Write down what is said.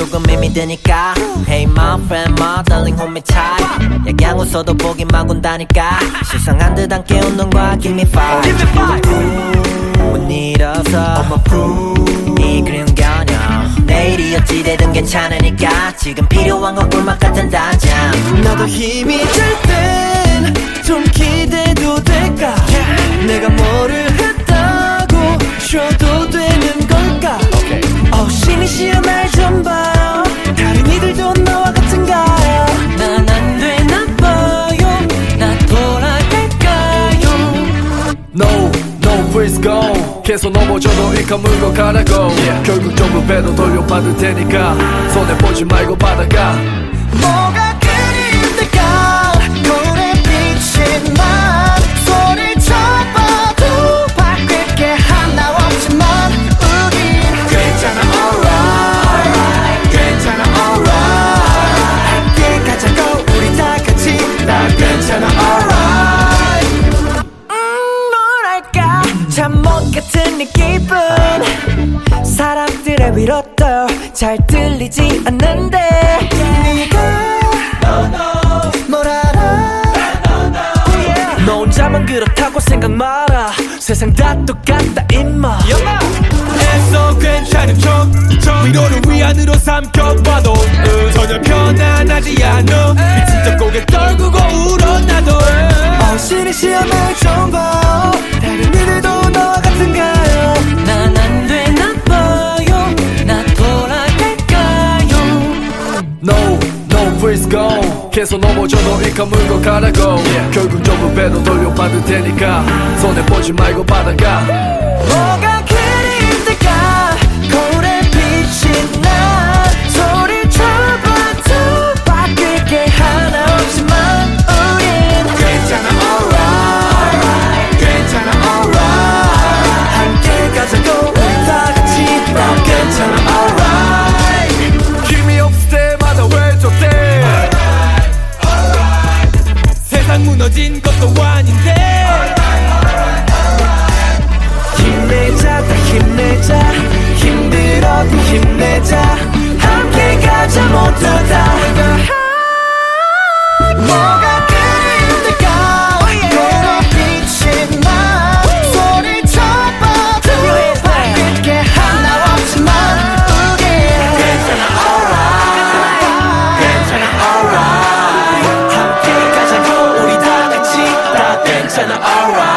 조금 힘이 드니까 Hey my friend my darling hold me tight 약양 웃어도 보기만 군다니까 시상한 듯 함께 운동과 Give me five 못 일어서 엄마 이 그리운 겨녀 내일이 어찌 되든 괜찮으니까 지금 필요한 건 꿀맛 같은 단잠 나도 힘이 들 땐 좀 기대도 될까 내가 뭐를 했다고 쉬어도 되는 걸까 신이 싫어 날 좀 봐요 다른 이들도 나와 같은가요 난 안 되나 봐요 나 돌아갈까요 No please go 계속 넘어져도 이 가물고 가라고 결국 전부 배로 돌려받을 테니까 손해보지 말고 받아가 뭐가 그리 힘들까 거울에 비친 난 손을 쳐봐도 바뀔 게 하나 없지만 우린 괜찮아 alright 괜찮아 alright 함께 가자고 우리 다 같이 나 괜찮아 alright 뭐랄까 참 못 같은 이 기분 사람들의 위로도 잘 들리지 않는데 네가 뭘 알아 너 혼자만 그렇다고 생각 마라 세상 다 똑같다 임마 애써 괜찮은 척 위로를 위안으로 삼켜봐도 전혀 편안하지 않아 미친 척 고개 떨구고 울어 나도 신이 시험을 좀 봐 다른 이들도 너와 같은가요 난 안 되나 봐요 나 돌아갈까요 No please go 계속 넘어져도 이 가물고 가라고 결국 전부 배로 돌려받을 테니까 손해보지 말고 받아가 뭐가 그리 힘들까 거울에 비친 나 소리 쳐봐도 바뀔 게 하나 없지만 우린 괜찮아 alright 괜찮아 alright 함께 가자고 우리 다 같이 나 괜찮아 alright 힘이 없을 때마다 왜 저때 세상 무너진 것도 아닌데 힘내자 다 힘내자 힘들어도 힘내자 함께 가자 모두 다 뭐가 그리 힘들까 거울에 비친 나 소리 쳐봐도 바뀔 게 하나 없지만 우린 괜찮아 alright 괜찮아 alright 함께 가자고 우리 다 같이 다 괜찮아 alright